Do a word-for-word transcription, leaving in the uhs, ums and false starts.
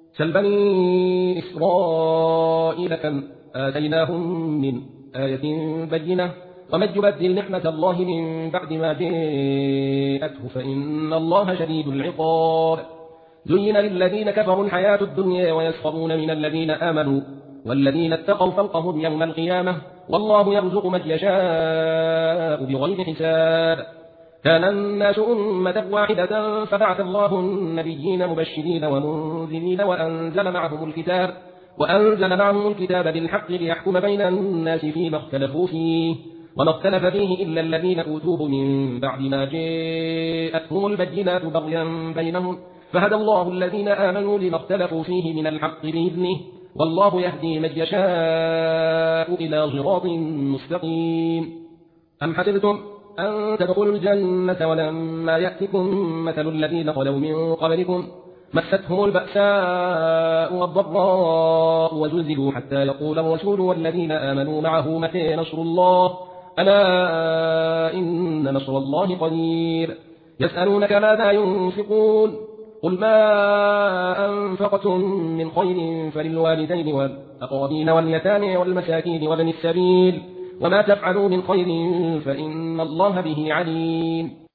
سل بني إسرائيل كم آتيناهم من آية بينة ومن يبدل نعمة الله من بعد ما جاءته فإن الله شديد العقاب. زين للذين كفروا الحياة الدنيا ويسخرون من الذين آمنوا والذين اتقوا فوقهم يوم القيامة والله يرزق من يشاء بغير حساب. كان الناس أمة واحدة فبعث الله النبيين مبشرين ومنذرين وأنزل معهم الكتاب وأنزل معهم الكتاب بالحق ليحكم بين الناس فيما اختلفوا فيه وما اختلف فيه إلا الذين أوتوه من بعد ما جاءتهم البينات بغيا بينهم فهدى الله الذين آمنوا لما اختلفوا فيه من الحق بإذنه والله يهدي من يشاء إلى صراط مستقيم. أم حسبتم أن تدخلوا الجنة ولما يأتكم مثل الذين خلوا من قبلكم مستهم البأساء والضراء وزلزلوا حتى يقول الرسول والذين آمنوا معه متى نصر الله ألا إن نصر الله قريب. يسألونك ماذا ينفقون قل ما أنفقتم من خير فللوالدين والأقربين واليتامى والمساكين وابن السبيل وما تفعلوا من خير فإن الله به عليم.